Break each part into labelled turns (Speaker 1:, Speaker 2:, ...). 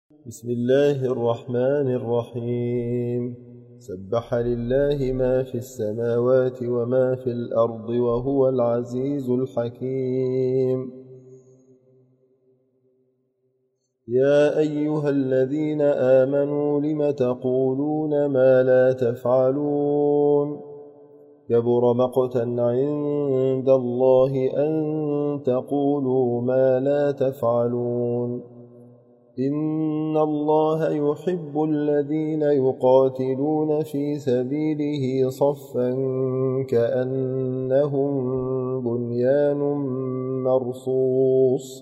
Speaker 1: بسم الله الرحمن الرحيم. سبح لله ما في السماوات وما في الأرض وهو العزيز الحكيم. يا أيها الذين آمنوا لم تقولون ما لا تفعلون؟ كبر مقتا عند الله أن تقولوا ما لا تفعلون. إن الله يحب الذين يقاتلون في سبيله صفا كأنهم بنيان مرصوص.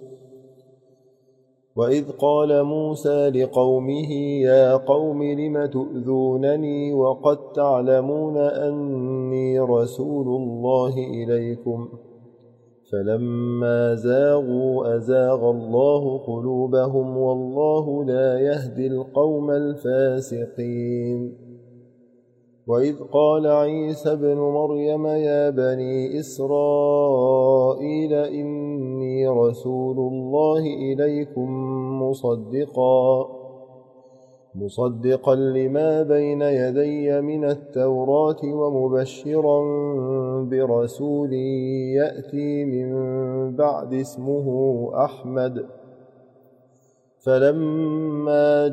Speaker 1: وإذ قال موسى لقومه يا قوم لم تؤذونني وقد تعلمون أني رسول الله إليكم فلما زاغوا أزاغ الله قلوبهم والله لا يهدي القوم الفاسقين. وإذ قال عيسى ابن مريم يا بني إسرائيل إني رسول الله إليكم مصدقا لما بين يدي من التوراة ومبشرا برسول يأتي من بعد اسمه أحمد. فلما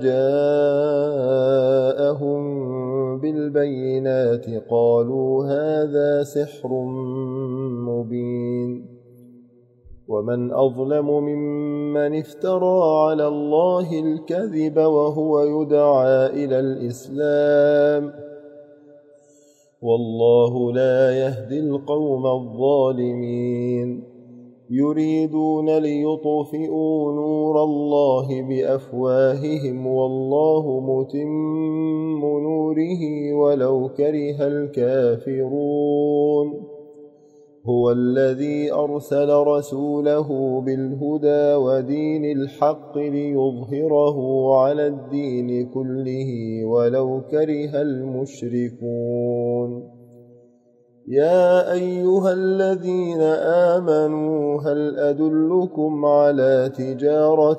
Speaker 1: جاءهم بالبينات قالوا هذا سحر مبين. ومن أظلم ممن افترى على الله الكذب وهو يدعى إلى الإسلام والله لا يهدي القوم الظالمين. يريدون ليطفئوا نور الله بأفواههم والله متم نوره ولو كره الكافرون. هو الذي أرسل رسوله بالهدى ودين الحق ليظهره على الدين كله ولو كره المشركون. يا أيها الذين آمنوا هل أدلكم على تجارة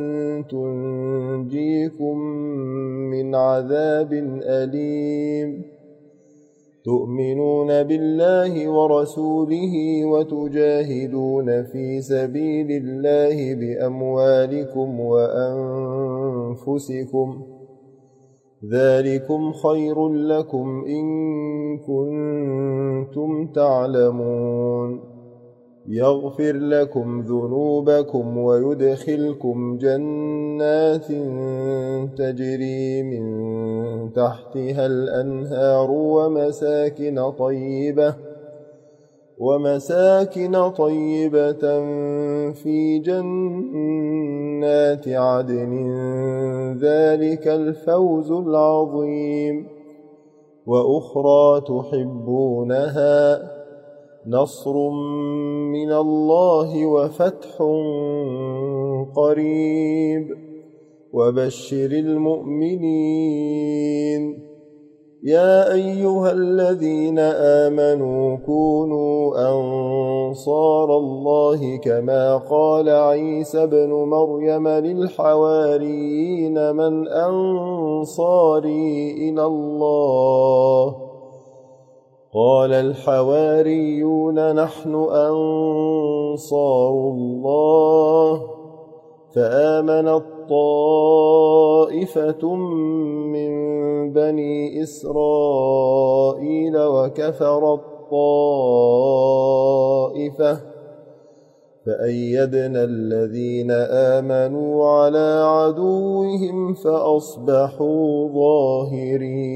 Speaker 1: تنجيكم من عذاب أليم؟ تؤمنون بالله ورسوله وتجاهدون في سبيل الله بأموالكم وأنفسكم ذلكم خير لكم إن كنتم تعلمون. يغفر لكم ذنوبكم ويدخلكم جنات تجري من تحتها الأنهار ومساكن طيبة في جنات عدن ذلك الفوز العظيم. وأخرى تحبونها نصر من الله وفتح قريب وبشر المؤمنين. يا أيها الذين آمنوا كونوا أنصار الله كما قال عيسى ابن مريم للحواريين من أنصاري إلى الله؟ قال الحواريون نحن أنصار الله. فآمنت طائفة من بني إسرائيل وكفرت طائفة فأيدنا الذين آمنوا على عدوهم فأصبحوا ظاهرين.